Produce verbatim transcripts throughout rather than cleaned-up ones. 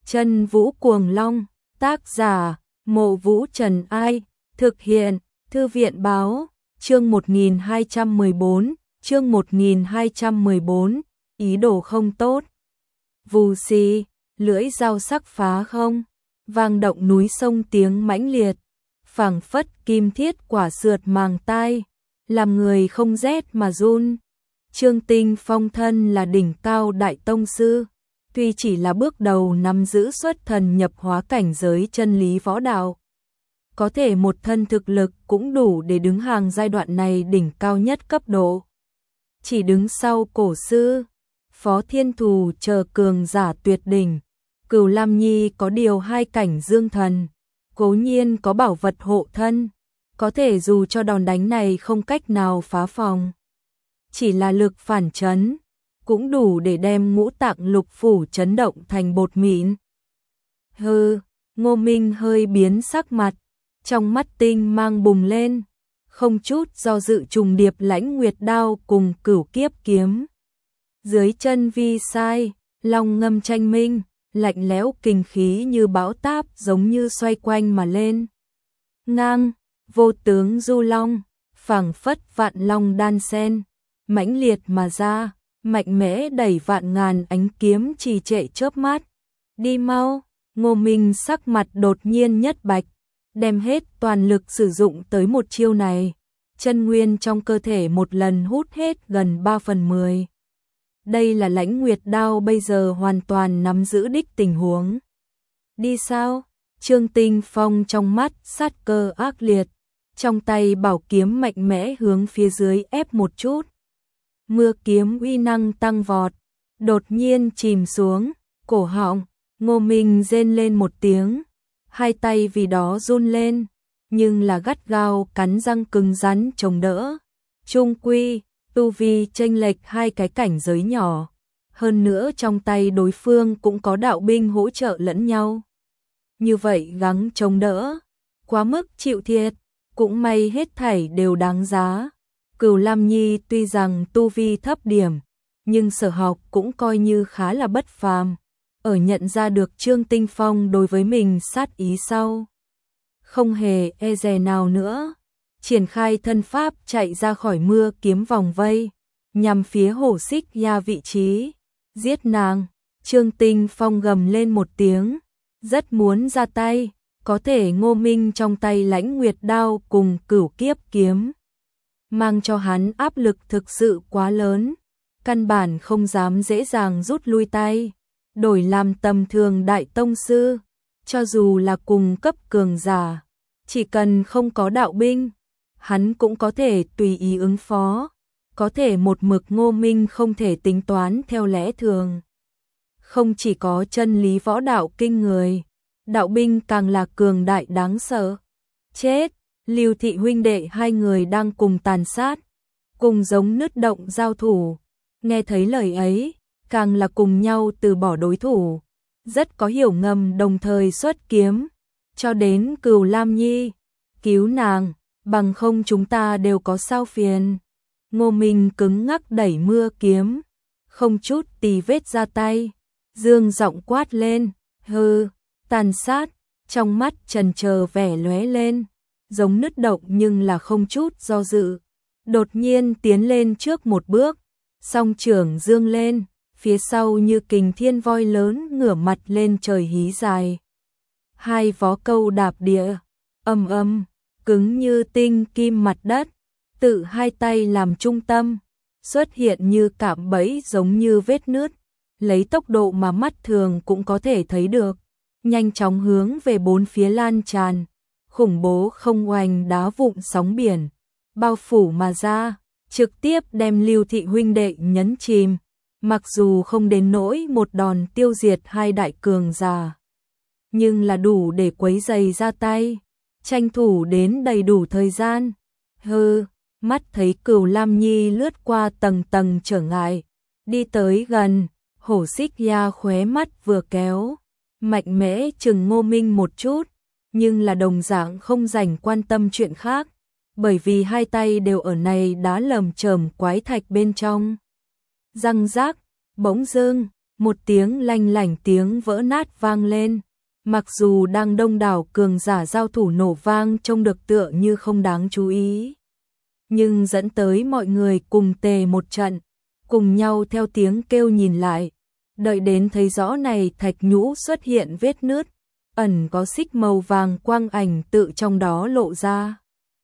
Chân Vũ Cuồng Long, tác giả, Mộ Vũ Trần Ai, thực hiện, Thư viện Báo, chương một nghìn hai trăm mười bốn, chương một nghìn hai trăm mười bốn, ý đồ không tốt. Vù xì, lưỡi dao sắc phá không, vang động núi sông tiếng mãnh liệt, phảng phất kim thiết quả sượt màng tai, làm người không rét mà run. Trương Tinh Phong thân là đỉnh cao đại tông sư, tuy chỉ là bước đầu nắm giữ xuất thần nhập hóa cảnh giới chân lý võ đạo, có thể một thân thực lực cũng đủ để đứng hàng giai đoạn này đỉnh cao nhất cấp độ. Chỉ đứng sau cổ sư, Phó Thiên Thù chờ cường giả tuyệt đỉnh, Cửu Lam Nhi có điều hai cảnh dương thần, cố nhiên có bảo vật hộ thân, có thể dù cho đòn đánh này không cách nào phá phòng, chỉ là lực phản chấn, cũng đủ để đem ngũ tạng lục phủ chấn động thành bột mịn. Hừ, Ngô Minh hơi biến sắc mặt, trong mắt tinh mang bùng lên, không chút do dự trùng điệp Lãnh Nguyệt đao cùng Cửu Kiếp kiếm. Dưới chân vi sai, long ngâm tranh minh, lạnh lẽo kinh khí như bão táp giống như xoay quanh mà lên. Ngang, vô tướng du long, phảng phất vạn long đan sen, mãnh liệt mà ra, mạnh mẽ đẩy vạn ngàn ánh kiếm trì trệ chớp mắt. Đi mau, Ngô Minh sắc mặt đột nhiên nhất bạch, đem hết toàn lực sử dụng tới một chiêu này, chân nguyên trong cơ thể một lần hút hết gần ba phần mười. Đây là Lãnh Nguyệt đao bây giờ hoàn toàn nắm giữ đích tình huống. Đi sao? Trương Tinh Phong trong mắt sát cơ ác liệt, trong tay bảo kiếm mạnh mẽ hướng phía dưới ép một chút. Mưa kiếm uy năng tăng vọt, đột nhiên chìm xuống, cổ họng, Ngô Minh rên lên một tiếng, hai tay vì đó run lên, nhưng là gắt gao cắn răng cứng rắn chống đỡ. Trung quy, tu vi chênh lệch hai cái cảnh giới nhỏ, hơn nữa trong tay đối phương cũng có đạo binh hỗ trợ lẫn nhau. Như vậy gắng chống đỡ, quá mức chịu thiệt, cũng may hết thảy đều đáng giá. Cửu Lam Nhi tuy rằng tu vi thấp điểm, nhưng sở học cũng coi như khá là bất phàm. Ở nhận ra được Trương Tinh Phong đối với mình sát ý sau, không hề e dè nào nữa, triển khai thân pháp chạy ra khỏi mưa kiếm vòng vây, nhằm phía Hổ Xích Ya vị trí, giết nàng. Trương Tinh Phong gầm lên một tiếng, rất muốn ra tay, có thể Ngô Minh trong tay Lãnh Nguyệt đao cùng Cửu Kiếp kiếm mang cho hắn áp lực thực sự quá lớn, căn bản không dám dễ dàng rút lui tay. Đổi làm tầm thường đại tông sư, cho dù là cùng cấp cường giả, chỉ cần không có đạo binh, hắn cũng có thể tùy ý ứng phó, có thể một mực Ngô Minh không thể tính toán theo lẽ thường. Không chỉ có chân lý võ đạo kinh người, đạo binh càng là cường đại đáng sợ. Chết, Lưu Thị huynh đệ hai người đang cùng tàn sát, cùng giống nứt động giao thủ, nghe thấy lời ấy, càng là cùng nhau từ bỏ đối thủ, rất có hiểu ngầm đồng thời xuất kiếm, cho đến Cửu Lam Nhi, cứu nàng, bằng không chúng ta đều có sao phiền. Ngô Minh cứng ngắc đẩy mưa kiếm, không chút tì vết ra tay, dương giọng quát lên, hừ, tàn sát, trong mắt trần chờ vẻ lóe lên, giống nứt động nhưng là không chút do dự, đột nhiên tiến lên trước một bước, song trưởng dương lên, phía sau như kình thiên voi lớn ngửa mặt lên trời hí dài. Hai vó câu đạp địa, âm âm, cứng như tinh kim mặt đất, tự hai tay làm trung tâm, xuất hiện như cạm bẫy giống như vết nứt, lấy tốc độ mà mắt thường cũng có thể thấy được, nhanh chóng hướng về bốn phía lan tràn, khủng bố không oanh đá vụn sóng biển, bao phủ mà ra, trực tiếp đem Lưu Thị huynh đệ nhấn chìm. Mặc dù không đến nỗi một đòn tiêu diệt hai đại cường giả, nhưng là đủ để quấy giày ra tay, tranh thủ đến đầy đủ thời gian. Hừ, mắt thấy Cửu Lam Nhi lướt qua tầng tầng trở ngại, đi tới gần, Hổ Xích Ya khóe mắt vừa kéo, mạnh mẽ chừng Ngô Minh một chút, nhưng là đồng dạng không dành quan tâm chuyện khác, bởi vì hai tay đều ở này đá lởm chởm quái thạch bên trong. Răng rác, bỗng dưng, một tiếng lanh lảnh tiếng vỡ nát vang lên. Mặc dù đang đông đảo cường giả giao thủ nổ vang trông được tựa như không đáng chú ý, nhưng dẫn tới mọi người cùng tề một trận, cùng nhau theo tiếng kêu nhìn lại. Đợi đến thấy rõ này thạch nhũ xuất hiện vết nứt, ẩn có xích màu vàng quang ảnh tự trong đó lộ ra.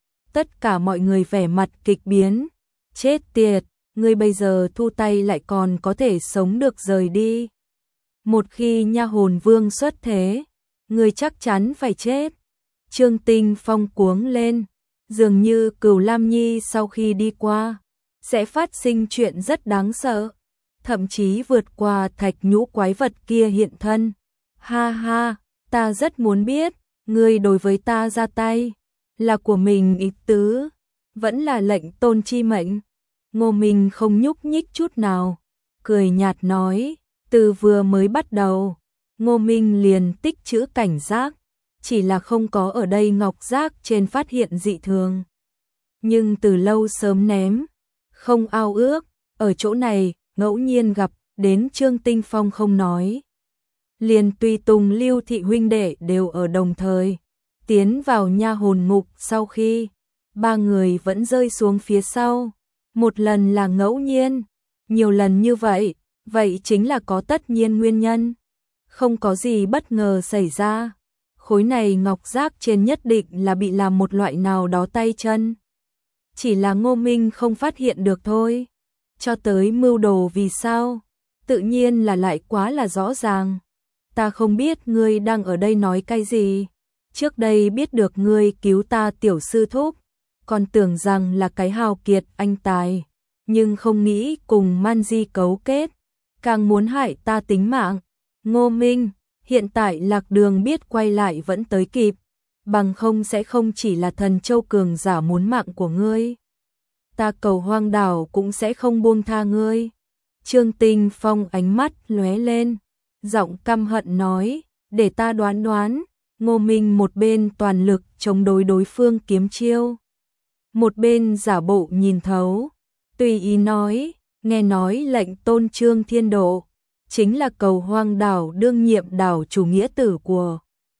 Tất cả mọi người vẻ mặt kịch biến. Chết tiệt, ngươi bây giờ thu tay lại còn có thể sống được rời đi. Một khi nha hồn vương xuất thế, ngươi chắc chắn phải chết. Trương Tinh Phong cuống lên, dường như Cửu Lam Nhi sau khi đi qua, sẽ phát sinh chuyện rất đáng sợ, thậm chí vượt qua thạch nhũ quái vật kia hiện thân. Ha ha, ta rất muốn biết, ngươi đối với ta ra tay, là của mình ý tứ, vẫn là lệnh tôn chi mệnh. Ngô Minh không nhúc nhích chút nào, cười nhạt nói, từ vừa mới bắt đầu, Ngô Minh liền tích trữ cảnh giác, chỉ là không có ở đây ngọc giác trên phát hiện dị thường. Nhưng từ lâu sớm ném, không ao ước, ở chỗ này, ngẫu nhiên gặp, đến Trương Tinh Phong không nói. Liền tùy tùng Lưu Thị huynh đệ đều ở đồng thời, tiến vào nha hồn ngục sau khi, ba người vẫn rơi xuống phía sau. Một lần là ngẫu nhiên, nhiều lần như vậy, vậy chính là có tất nhiên nguyên nhân. Không có gì bất ngờ xảy ra. Khối này ngọc giác trên nhất định là bị làm một loại nào đó tay chân. Chỉ là Ngô Minh không phát hiện được thôi. Cho tới mưu đồ vì sao, tự nhiên là lại quá là rõ ràng. Ta không biết ngươi đang ở đây nói cái gì. Trước đây biết được ngươi cứu ta tiểu sư thúc, còn tưởng rằng là cái hào kiệt anh tài, nhưng không nghĩ cùng Man Di cấu kết, càng muốn hại ta tính mạng. Ngô Minh, hiện tại lạc đường biết quay lại vẫn tới kịp, bằng không sẽ không chỉ là thần châu cường giả muốn mạng của ngươi. Ta Cầu Hoang Đảo cũng sẽ không buông tha ngươi. Trương Tinh Phong ánh mắt lóe lên, giọng căm hận nói, để ta đoán đoán. Ngô Minh một bên toàn lực chống đối đối phương kiếm chiêu, một bên giả bộ nhìn thấu, tùy ý nói, nghe nói lệnh tôn Trương Thiên Độ, chính là Cầu Hoang Đảo đương nhiệm đảo chủ nghĩa tử của,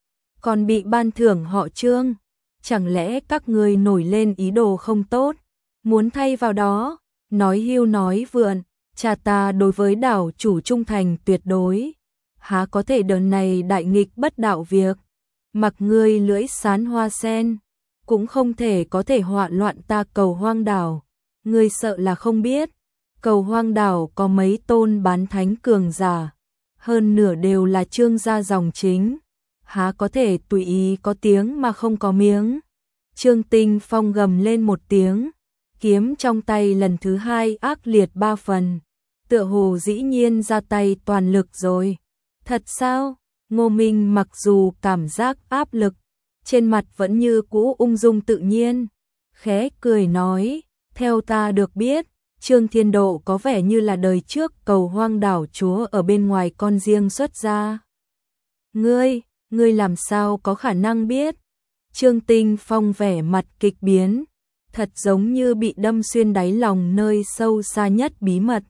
còn bị ban thưởng họ Trương, chẳng lẽ các ngươi nổi lên ý đồ không tốt, muốn thay vào đó, nói hưu nói vượn, cha ta đối với đảo chủ trung thành tuyệt đối, há có thể đợt này đại nghịch bất đạo việc, mặc ngươi lưỡi sán hoa sen, cũng không thể có thể họa loạn ta Cầu Hoang Đảo. Ngươi sợ là không biết, Cầu Hoang Đảo có mấy tôn bán thánh cường giả, hơn nửa đều là Trương gia dòng chính, há có thể tùy ý có tiếng mà không có miếng. Trương Tinh Phong gầm lên một tiếng, kiếm trong tay lần thứ hai ác liệt ba phần, tựa hồ dĩ nhiên ra tay toàn lực rồi. Thật sao? Ngô Minh mặc dù cảm giác áp lực, trên mặt vẫn như cũ ung dung tự nhiên, khẽ cười nói, theo ta được biết, Trương Thiên Độ có vẻ như là đời trước Cầu Hoang Đảo chúa ở bên ngoài con riêng xuất ra. Ngươi, ngươi làm sao có khả năng biết? Trương Tinh Phong vẻ mặt kịch biến, thật giống như bị đâm xuyên đáy lòng nơi sâu xa nhất bí mật.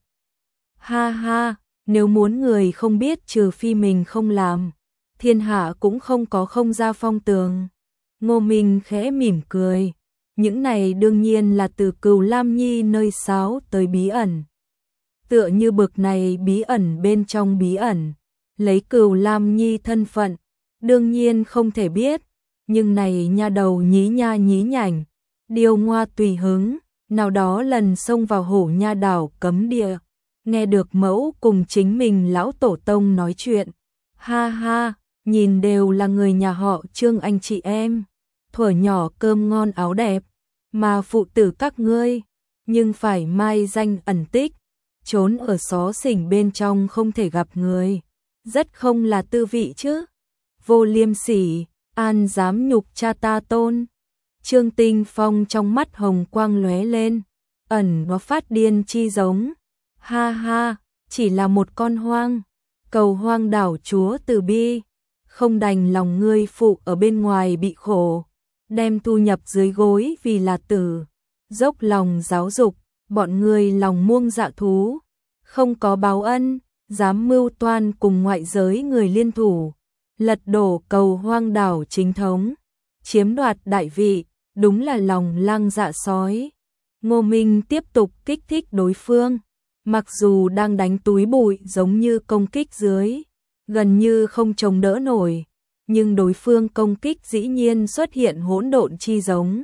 Ha ha, nếu muốn người không biết trừ phi mình không làm, thiên hạ cũng không có không ra phong tường. Ngô Minh khẽ mỉm cười, những này đương nhiên là từ Cửu Lam Nhi nơi sáo tới bí ẩn. Tựa như bực này bí ẩn bên trong bí ẩn, lấy Cửu Lam Nhi thân phận, đương nhiên không thể biết, nhưng này nha đầu nhí nha nhí nhảnh, điều ngoa tùy hứng, nào đó lần xông vào hổ nha đảo cấm địa, nghe được mẫu cùng chính mình lão tổ tông nói chuyện. Ha ha, nhìn đều là người nhà họ Trương anh chị em, thuở nhỏ cơm ngon áo đẹp, mà phụ tử các ngươi, nhưng phải mai danh ẩn tích, trốn ở xó xỉnh bên trong không thể gặp người, rất không là tư vị chứ. Vô liêm sỉ, an dám nhục cha ta tôn. Trương Tinh Phong trong mắt hồng quang lóe lên, ẩn nó phát điên chi giống. Ha ha, chỉ là một con hoang, Cầu Hoang Đảo chúa từ bi, không đành lòng ngươi phụ ở bên ngoài bị khổ, đem thu nhập dưới gối vì là tử, dốc lòng giáo dục, bọn ngươi lòng muông dạ thú, không có báo ân, dám mưu toan cùng ngoại giới người liên thủ, lật đổ cầu hoang đảo chính thống, chiếm đoạt đại vị, đúng là lòng lang dạ sói. Ngô Minh tiếp tục kích thích đối phương, mặc dù đang đánh túi bụi giống như công kích dưới, gần như không chống đỡ nổi, nhưng đối phương công kích dĩ nhiên xuất hiện hỗn độn chi giống.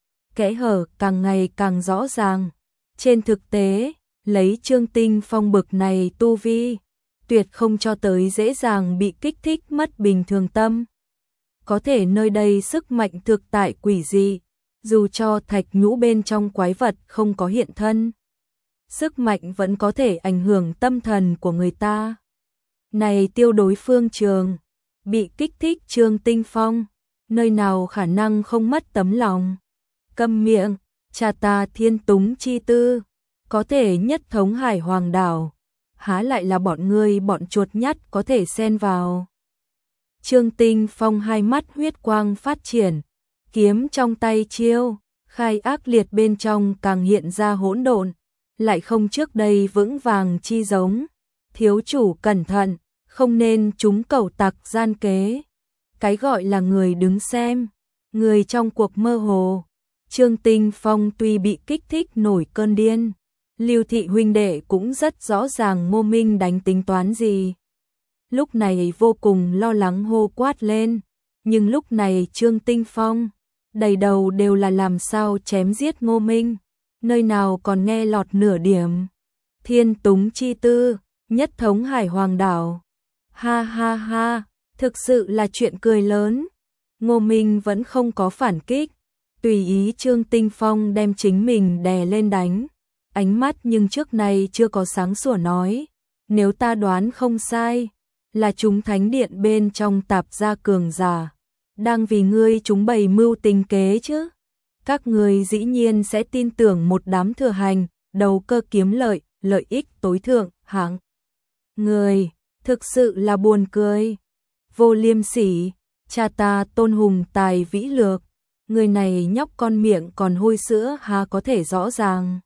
Kẽ hở càng ngày càng rõ ràng. Trên thực tế, lấy Trương Tinh Phong bực này tu vi, tuyệt không cho tới dễ dàng bị kích thích mất bình thường tâm. Có thể nơi đây sức mạnh thực tại quỷ dị, dù cho thạch nhũ bên trong quái vật không có hiện thân, sức mạnh vẫn có thể ảnh hưởng tâm thần của người ta. Này tiêu đối phương trường, bị kích thích Trương Tinh Phong, nơi nào khả năng không mất tấm lòng. Câm miệng, cha ta thiên túng chi tư, có thể nhất thống hải hoàng đảo, há lại là bọn ngươi bọn chuột nhắt có thể xen vào. Trương Tinh Phong hai mắt huyết quang phát triển, kiếm trong tay chiêu, khai ác liệt bên trong càng hiện ra hỗn độn, lại không trước đây vững vàng chi giống. Thiếu chủ cẩn thận, không nên trúng cẩu tặc gian kế. Cái gọi là người đứng xem, người trong cuộc mơ hồ. Trương Tinh Phong tuy bị kích thích nổi cơn điên, Lưu thị huynh đệ cũng rất rõ ràng Ngô Minh đánh tính toán gì. Lúc này vô cùng lo lắng hô quát lên, nhưng lúc này Trương Tinh Phong, đầy đầu đều là làm sao chém giết Ngô Minh, nơi nào còn nghe lọt nửa điểm. Thiên túng chi tư, nhất thống hải hoàng đảo. Ha ha ha, thực sự là chuyện cười lớn. Ngô Minh vẫn không có phản kích, tùy ý Trương Tinh Phong đem chính mình đè lên đánh. Ánh mắt nhưng trước nay chưa có sáng sủa nói, nếu ta đoán không sai, là chúng thánh điện bên trong tạp gia cường giả, đang vì ngươi chúng bày mưu tính kế chứ. Các ngươi dĩ nhiên sẽ tin tưởng một đám thừa hành, đầu cơ kiếm lợi, lợi ích tối thượng, hạng người, thực sự là buồn cười. Vô liêm sỉ, cha ta tôn hùng tài vĩ lược, người này nhóc con miệng còn hôi sữa há có thể rõ ràng.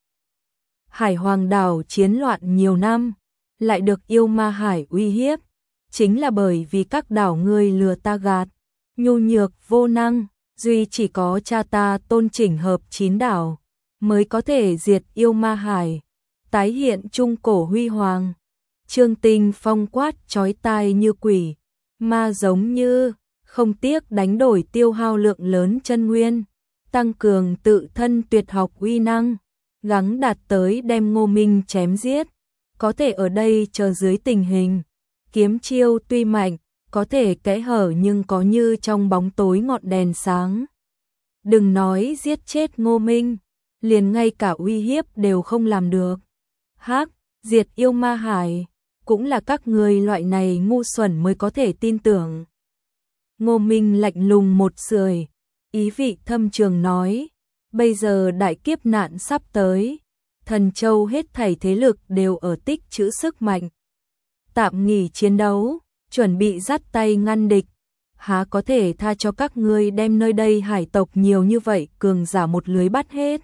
Hải hoàng đảo chiến loạn nhiều năm, lại được yêu ma hải uy hiếp, chính là bởi vì các đảo ngươi lừa ta gạt, nhu nhược vô năng, duy chỉ có cha ta tôn chỉnh hợp chín đảo, mới có thể diệt yêu ma hải, tái hiện trung cổ huy hoàng. Trương Tinh Phong quát chói tai như quỷ, ma giống như, không tiếc đánh đổi tiêu hao lượng lớn chân nguyên, tăng cường tự thân tuyệt học uy năng, gắng đạt tới đem Ngô Minh chém giết. Có thể ở đây chờ dưới tình hình, kiếm chiêu tuy mạnh, có thể kẽ hở nhưng có như trong bóng tối ngọn đèn sáng. Đừng nói giết chết Ngô Minh, liền ngay cả uy hiếp đều không làm được. Hắc, diệt yêu ma hải, cũng là các người loại này ngu xuẩn mới có thể tin tưởng. Ngô Minh lạnh lùng một sưởi, ý vị thâm trường nói, bây giờ đại kiếp nạn sắp tới, Thần Châu hết thảy thế lực đều ở tích trữ sức mạnh. Tạm nghỉ chiến đấu, chuẩn bị dắt tay ngăn địch, há có thể tha cho các ngươi đem nơi đây hải tộc nhiều như vậy cường giả một lưới bắt hết.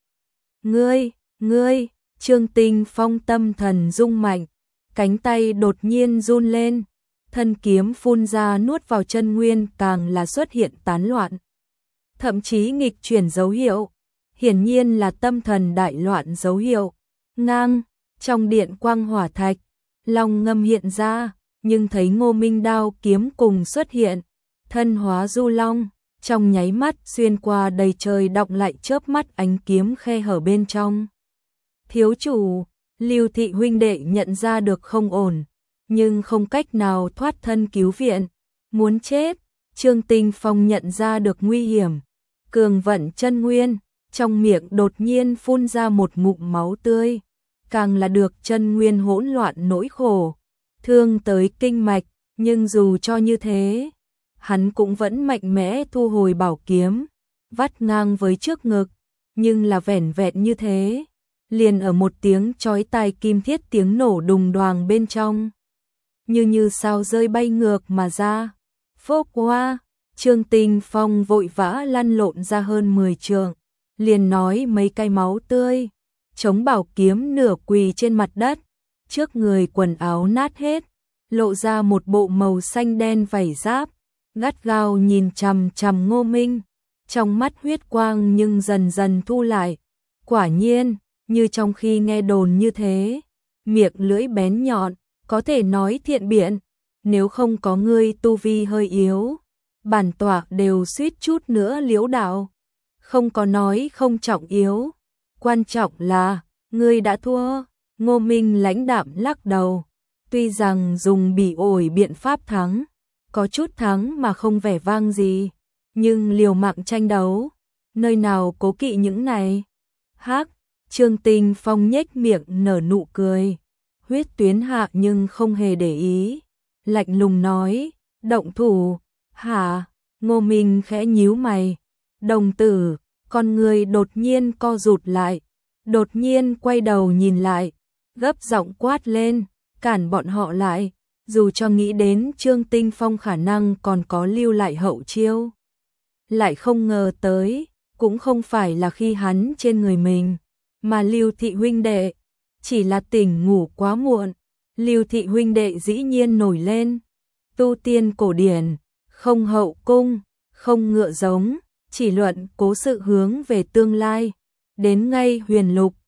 Ngươi, ngươi, Trương Tinh Phong tâm thần rung mạnh, cánh tay đột nhiên run lên, thân kiếm phun ra nuốt vào chân nguyên càng là xuất hiện tán loạn. Thậm chí nghịch chuyển dấu hiệu, hiển nhiên là tâm thần đại loạn dấu hiệu. Ngang, trong điện quang hỏa thạch, long ngâm hiện ra, nhưng thấy Ngô Minh đao kiếm cùng xuất hiện, thân hóa du long, trong nháy mắt xuyên qua đầy trời đọng lại chớp mắt ánh kiếm khe hở bên trong. Thiếu chủ, Lưu thị huynh đệ nhận ra được không ổn, nhưng không cách nào thoát thân cứu viện, muốn chết. Trương Tinh Phong nhận ra được nguy hiểm, cường vận chân nguyên, trong miệng đột nhiên phun ra một ngụm máu tươi, càng là được chân nguyên hỗn loạn nỗi khổ, thương tới kinh mạch, nhưng dù cho như thế, hắn cũng vẫn mạnh mẽ thu hồi bảo kiếm, vắt ngang với trước ngực, nhưng là vẻn vẹn như thế, liền ở một tiếng chói tai kim thiết tiếng nổ đùng đoàng bên trong, như như sao rơi bay ngược mà ra. Phốc qua, Trương Tinh Phong vội vã lăn lộn ra hơn mười trượng, liền nói mấy cái máu tươi, chống bảo kiếm nửa quỳ trên mặt đất, trước người quần áo nát hết, lộ ra một bộ màu xanh đen vảy giáp, gắt gao nhìn chằm chằm Ngô Minh, trong mắt huyết quang nhưng dần dần thu lại. Quả nhiên, như trong khi nghe đồn như thế, miệng lưỡi bén nhọn, có thể nói thiện biện, nếu không có ngươi tu vi hơi yếu, bản tọa đều suýt chút nữa liễu đạo. Không có nói không trọng yếu, quan trọng là ngươi đã thua. Ngô Minh lãnh đạm lắc đầu, tuy rằng dùng bỉ ổi biện pháp thắng, có chút thắng mà không vẻ vang gì, nhưng liều mạng tranh đấu, nơi nào cố kỵ những này. Hắc, Trương Tinh Phong nhếch miệng nở nụ cười, huyết tuyến hạ nhưng không hề để ý, lạnh lùng nói, động thủ. Hả? Ngô Minh khẽ nhíu mày, đồng tử, con người đột nhiên co rụt lại, đột nhiên quay đầu nhìn lại, gấp giọng quát lên, cản bọn họ lại, dù cho nghĩ đến Trương Tinh Phong khả năng còn có lưu lại hậu chiêu. Lại không ngờ tới, cũng không phải là khi hắn trên người mình, mà Lưu thị huynh đệ, chỉ là tỉnh ngủ quá muộn. Lưu thị huynh đệ dĩ nhiên nổi lên, tu tiên cổ điển, không hậu cung, không ngựa giống, chỉ luận cố sự hướng về tương lai, đến ngay huyền lục,